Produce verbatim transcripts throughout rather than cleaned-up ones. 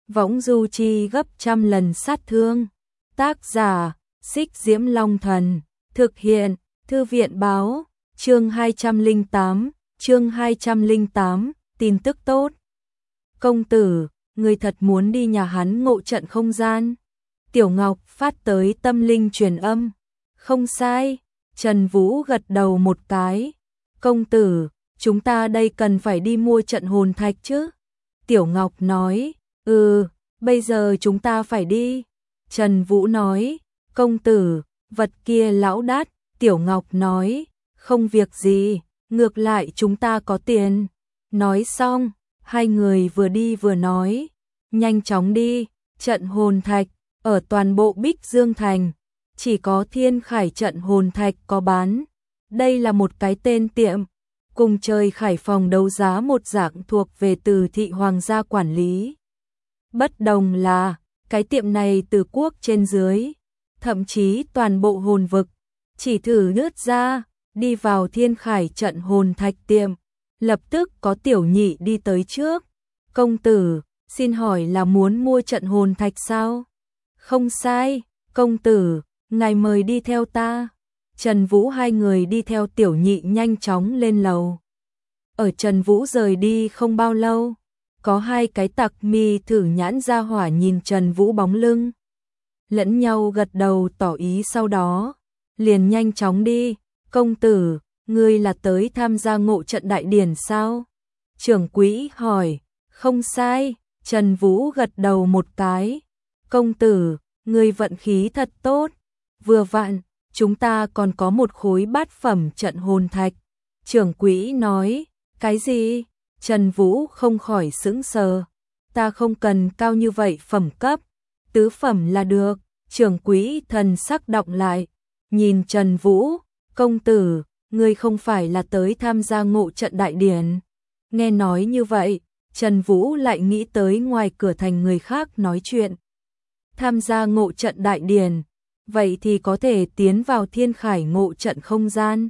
võng du chi gấp trăm lần sát thương. Tác giả, Xích Diễm Long Thần, thực hiện, Thư viện báo, chương hai trăm lẻ tám, chương hai trăm lẻ tám, tin tức tốt. Công tử, người thật muốn đi nhà hắn ngộ trận không gian. Tiểu Ngọc phát tới tâm linh truyền âm. Không sai, Trần Vũ gật đầu một cái. Công tử, chúng ta đây cần phải đi mua trận hồn thạch chứ? Tiểu Ngọc nói, ừ, bây giờ chúng ta phải đi. Trần Vũ nói, công tử, vật kia lão đắt. Tiểu Ngọc nói, không việc gì, ngược lại chúng ta có tiền. Nói xong, hai người vừa đi vừa nói, nhanh chóng đi, trận hồn thạch, ở toàn bộ Bích Dương Thành, chỉ có Thiên Khải trận hồn thạch có bán. Đây là một cái tên tiệm, cùng chơi khải phòng đấu giá một dạng thuộc về Từ thị hoàng gia quản lý. Bất đồng là, cái tiệm này từ quốc trên dưới, thậm chí toàn bộ hồn vực, chỉ thử lướt ra, đi vào Thiên Khải trận hồn thạch tiệm, lập tức có tiểu nhị đi tới trước. Công tử, xin hỏi là muốn mua trận hồn thạch sao? Không sai, công tử, ngài mời đi theo ta. Trần Vũ hai người đi theo tiểu nhị nhanh chóng lên lầu. Ở Trần Vũ rời đi không bao lâu, có hai cái tặc mi thử nhãn ra hỏa nhìn Trần Vũ bóng lưng, lẫn nhau gật đầu tỏ ý, sau đó liền nhanh chóng đi. Công tử, ngươi là tới tham gia ngộ trận đại điển sao? Trưởng quỹ hỏi. Không sai, Trần Vũ gật đầu một cái. Công tử, ngươi vận khí thật tốt. Vừa vặn, chúng ta còn có một khối bát phẩm trận hồn thạch. Trưởng quỹ nói. Cái gì? Trần Vũ không khỏi sững sờ. Ta không cần cao như vậy phẩm cấp, tứ phẩm là được. Trưởng quỹ thần sắc động lại, nhìn Trần Vũ. Công tử, ngươi không phải là tới tham gia ngộ trận đại điển? Nghe nói như vậy, Trần Vũ lại nghĩ tới ngoài cửa thành người khác nói chuyện. Tham gia ngộ trận đại điển, vậy thì có thể tiến vào Thiên Khải ngộ trận không gian.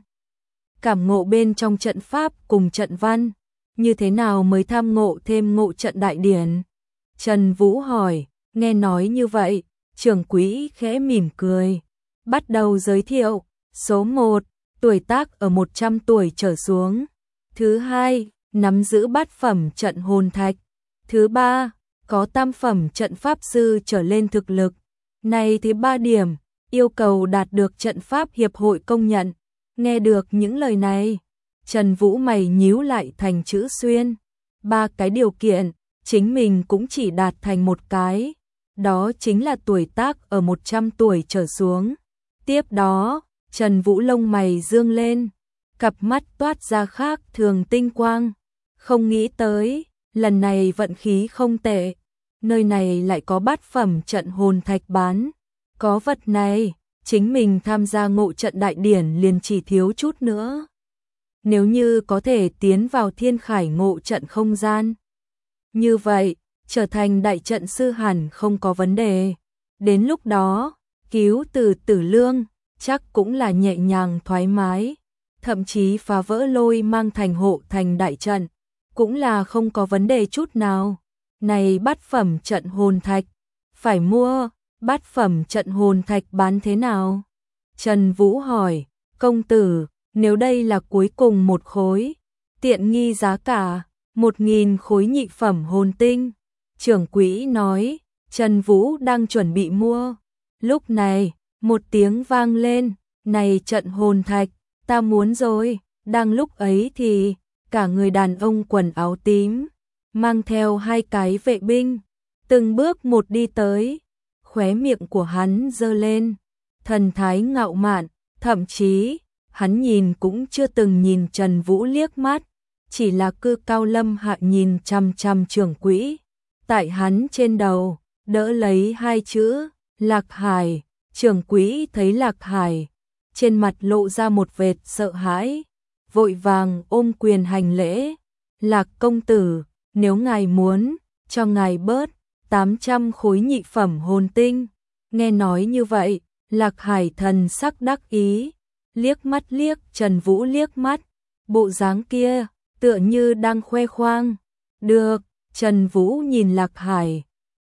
Cảm ngộ bên trong trận pháp cùng trận văn, như thế nào mới tham ngộ thêm ngộ trận đại điển? Trần Vũ hỏi. Nghe nói như vậy, trưởng quỹ khẽ mỉm cười, bắt đầu giới thiệu. Số một, tuổi tác ở một trăm tuổi trở xuống. Thứ hai, nắm giữ bát phẩm trận hồn thạch. Thứ ba, có tam phẩm trận pháp sư trở lên thực lực. Này thứ ba điểm, yêu cầu đạt được trận pháp hiệp hội công nhận. Nghe được những lời này, Trần Vũ mày nhíu lại thành chữ xuyên. Ba cái điều kiện, chính mình cũng chỉ đạt thành một cái. Đó chính là tuổi tác ở một trăm tuổi trở xuống. Tiếp đó, Trần Vũ lông mày dương lên, cặp mắt toát ra khác thường tinh quang. Không nghĩ tới, lần này vận khí không tệ, nơi này lại có bát phẩm trận hồn thạch bán. Có vật này, chính mình tham gia ngộ trận đại điển liền chỉ thiếu chút nữa. Nếu như có thể tiến vào Thiên Khải ngộ trận không gian, như vậy, trở thành đại trận sư hẳn không có vấn đề. Đến lúc đó, cứu từ Tử Lương chắc cũng là nhẹ nhàng thoải mái, thậm chí phá vỡ Lôi Mang thành hộ thành đại trận, cũng là không có vấn đề chút nào. Này bát phẩm trận hồn thạch, phải mua. Bát phẩm trận hồn thạch bán thế nào? Trần Vũ hỏi. Công tử, nếu đây là cuối cùng một khối, tiện nghi giá cả, một nghìn khối nhị phẩm hồn tinh. Trưởng quỹ nói. Trần Vũ đang chuẩn bị mua. Lúc này, một tiếng vang lên. Này trận hồn thạch, ta muốn rồi. Đang lúc ấy thì, cả người đàn ông quần áo tím, mang theo hai cái vệ binh, từng bước một đi tới. Khóe miệng của hắn giơ lên, thần thái ngạo mạn, thậm chí, hắn nhìn cũng chưa từng nhìn Trần Vũ liếc mắt, chỉ là cư cao lâm hạ nhìn chằm chằm trưởng quỹ. Tại hắn trên đầu, đỡ lấy hai chữ, Lạc Hải. Trưởng quỹ thấy Lạc Hải, trên mặt lộ ra một vệt sợ hãi, vội vàng ôm quyền hành lễ. Lạc công tử, nếu ngài muốn, cho ngài bớt tám trăm khối nhị phẩm hồn tinh. Nghe nói như vậy, Lạc Hải thần sắc đắc ý, liếc mắt liếc Trần Vũ liếc mắt, bộ dáng kia, tựa như đang khoe khoang. Được, Trần Vũ nhìn Lạc Hải,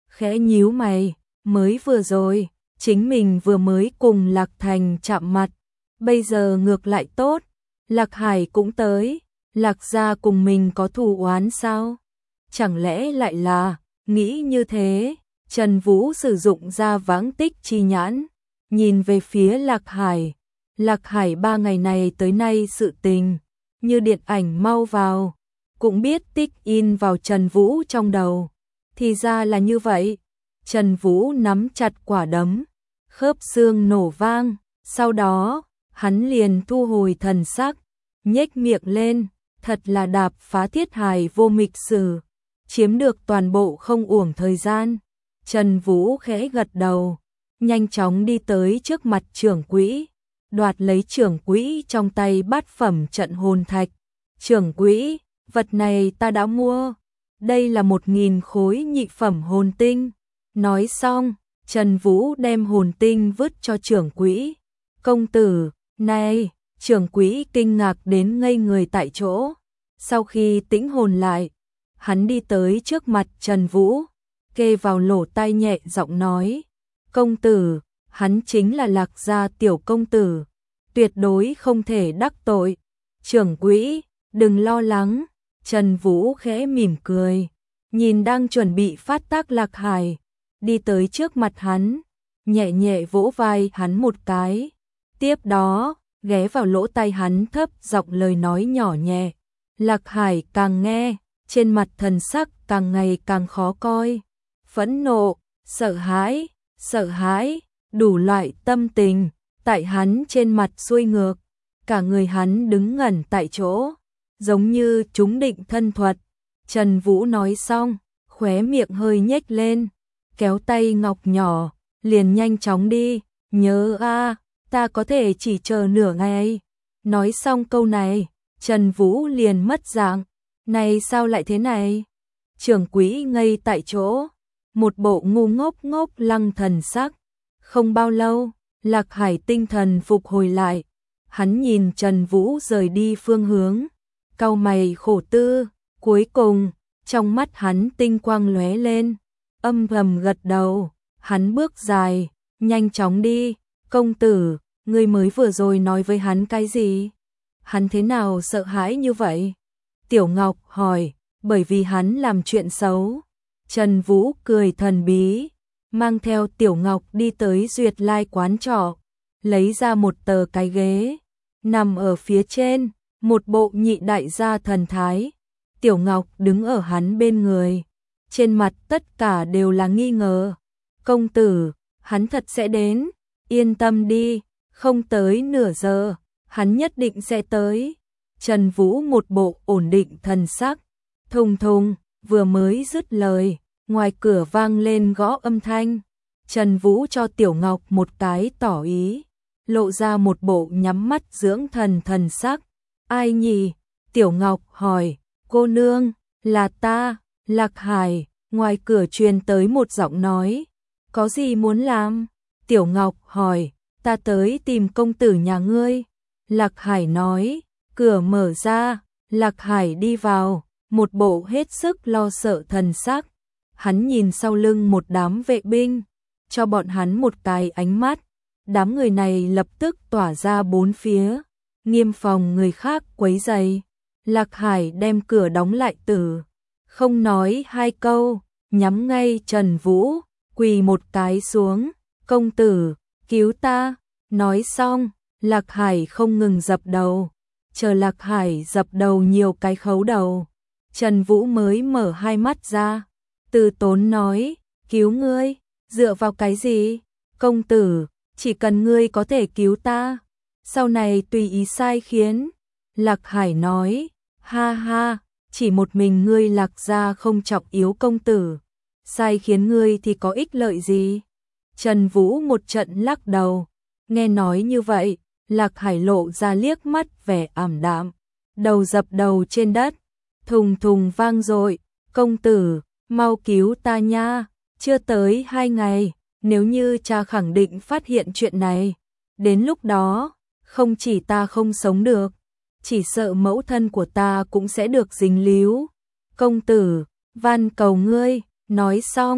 khẽ nhíu mày, mới vừa rồi, chính mình vừa mới cùng Lạc Thành chạm mặt, bây giờ ngược lại tốt, Lạc Hải cũng tới, Lạc gia cùng mình có thù oán sao? Chẳng lẽ lại là, nghĩ như thế, Trần Vũ sử dụng ra vãng tích chi nhãn, nhìn về phía Lạc Hải. Lạc Hải ba ngày này tới nay sự tình, như điện ảnh mau vào, cũng biết tích in vào Trần Vũ trong đầu. Thì ra là như vậy, Trần Vũ nắm chặt quả đấm, khớp xương nổ vang, sau đó, hắn liền thu hồi thần sắc, nhếch miệng lên, thật là đạp phá thiết hài vô mịch sử, chiếm được toàn bộ không uổng thời gian. Trần Vũ khẽ gật đầu, nhanh chóng đi tới trước mặt trưởng quỹ, đoạt lấy trưởng quỹ trong tay bát phẩm trận hồn thạch. Trưởng quỹ, vật này ta đã mua, đây là một nghìn khối nhị phẩm hồn tinh. Nói xong, Trần Vũ đem hồn tinh vứt cho trưởng quỹ. Công tử, này, trưởng quỹ kinh ngạc đến ngây người tại chỗ. Sau khi tĩnh hồn lại, hắn đi tới trước mặt Trần Vũ, kê vào lỗ tai nhẹ giọng nói, công tử, hắn chính là Lạc gia tiểu công tử, tuyệt đối không thể đắc tội. Trưởng quỹ, đừng lo lắng, Trần Vũ khẽ mỉm cười, nhìn đang chuẩn bị phát tác Lạc Hải, đi tới trước mặt hắn, nhẹ nhẹ vỗ vai hắn một cái, tiếp đó, ghé vào lỗ tai hắn thấp giọng lời nói nhỏ nhẹ. Lạc Hải càng nghe, trên mặt thần sắc càng ngày càng khó coi, phẫn nộ, sợ hãi, sợ hãi, đủ loại tâm tình, tại hắn trên mặt xuôi ngược, cả người hắn đứng ngẩn tại chỗ, giống như trúng định thân thuật. Trần Vũ nói xong, khóe miệng hơi nhếch lên, kéo tay ngọc nhỏ, liền nhanh chóng đi, nhớ a, ta có thể chỉ chờ nửa ngày. Nói xong câu này, Trần Vũ liền mất dạng, này sao lại thế này? Trưởng quỹ ngây tại chỗ, một bộ ngu ngốc ngốc lăng thần sắc. Không bao lâu, Lạc Hải tinh thần phục hồi lại, hắn nhìn Trần Vũ rời đi phương hướng, cau mày khổ tư, cuối cùng, trong mắt hắn tinh quang lóe lên, âm thầm gật đầu, hắn bước dài, nhanh chóng đi, công tử, ngươi mới vừa rồi nói với hắn cái gì? Hắn thế nào sợ hãi như vậy? Tiểu Ngọc hỏi, bởi vì hắn làm chuyện xấu. Trần Vũ cười thần bí, mang theo Tiểu Ngọc đi tới Duyệt Lai quán trọ, lấy ra một tờ cái ghế, nằm ở phía trên, một bộ nhị đại gia thần thái. Tiểu Ngọc đứng ở hắn bên người, trên mặt tất cả đều là nghi ngờ. Công tử, hắn thật sẽ đến, yên tâm đi, không tới nửa giờ, hắn nhất định sẽ tới. Trần Vũ một bộ ổn định thần sắc, thùng thùng, vừa mới dứt lời, ngoài cửa vang lên gõ âm thanh. Trần Vũ cho Tiểu Ngọc một cái tỏ ý, lộ ra một bộ nhắm mắt dưỡng thần thần sắc. Ai nhỉ? Tiểu Ngọc hỏi, cô nương, là ta, Lạc Hải. Ngoài cửa truyền tới một giọng nói, có gì muốn làm? Tiểu Ngọc hỏi, ta tới tìm công tử nhà ngươi. Lạc Hải nói, cửa mở ra, Lạc Hải đi vào, một bộ hết sức lo sợ thần sắc. Hắn nhìn sau lưng một đám vệ binh, cho bọn hắn một cái ánh mắt. Đám người này lập tức tỏa ra bốn phía, nghiêm phòng người khác quấy rầy. Lạc Hải đem cửa đóng lại tử, không nói hai câu, nhắm ngay Trần Vũ, quỳ một cái xuống, công tử, cứu ta. Nói xong, Lạc Hải không ngừng dập đầu, chờ Lạc Hải dập đầu nhiều cái khấu đầu, Trần Vũ mới mở hai mắt ra, từ tốn nói, cứu ngươi, dựa vào cái gì? Công tử, chỉ cần ngươi có thể cứu ta, sau này tùy ý sai khiến. Lạc Hải nói, ha ha, chỉ một mình ngươi Lạc gia không trọng yếu công tử, sai khiến ngươi thì có ích lợi gì? Trần Vũ một trận lắc đầu, nghe nói như vậy, Lạc Hải lộ ra liếc mắt vẻ ảm đạm, đầu dập đầu trên đất, thùng thùng vang dội, công tử, mau cứu ta nha, chưa tới hai ngày, nếu như cha khẳng định phát hiện chuyện này, đến lúc đó, không chỉ ta không sống được, chỉ sợ mẫu thân của ta cũng sẽ được dính líu. Công tử, van cầu ngươi. Nói xong,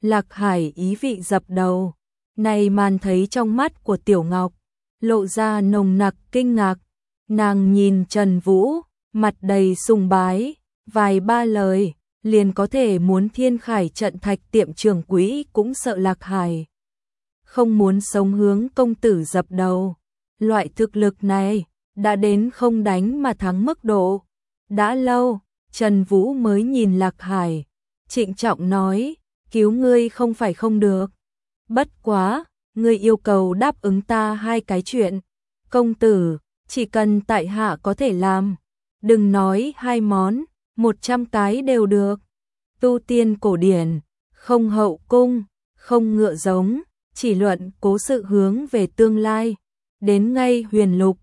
Lạc Hải ý vị dập đầu. Này màn thấy trong mắt của Tiểu Ngọc lộ ra nồng nặc kinh ngạc. Nàng nhìn Trần Vũ, mặt đầy sùng bái, vài ba lời, liền có thể muốn Thiên Khải trận thạch tiệm trưởng quỹ cũng sợ Lạc Hải không muốn sống hướng công tử dập đầu. Loại thực lực này đã đến không đánh mà thắng mức độ. Đã lâu, Trần Vũ mới nhìn Lạc Hải, trịnh trọng nói, cứu ngươi không phải không được. Bất quá, ngươi yêu cầu đáp ứng ta hai cái chuyện. Công tử, chỉ cần tại hạ có thể làm, đừng nói hai món, một trăm cái đều được. Tu tiên cổ điển, không hậu cung, không ngựa giống, chỉ luận cố sự hướng về tương lai. Đến ngay huyền lục,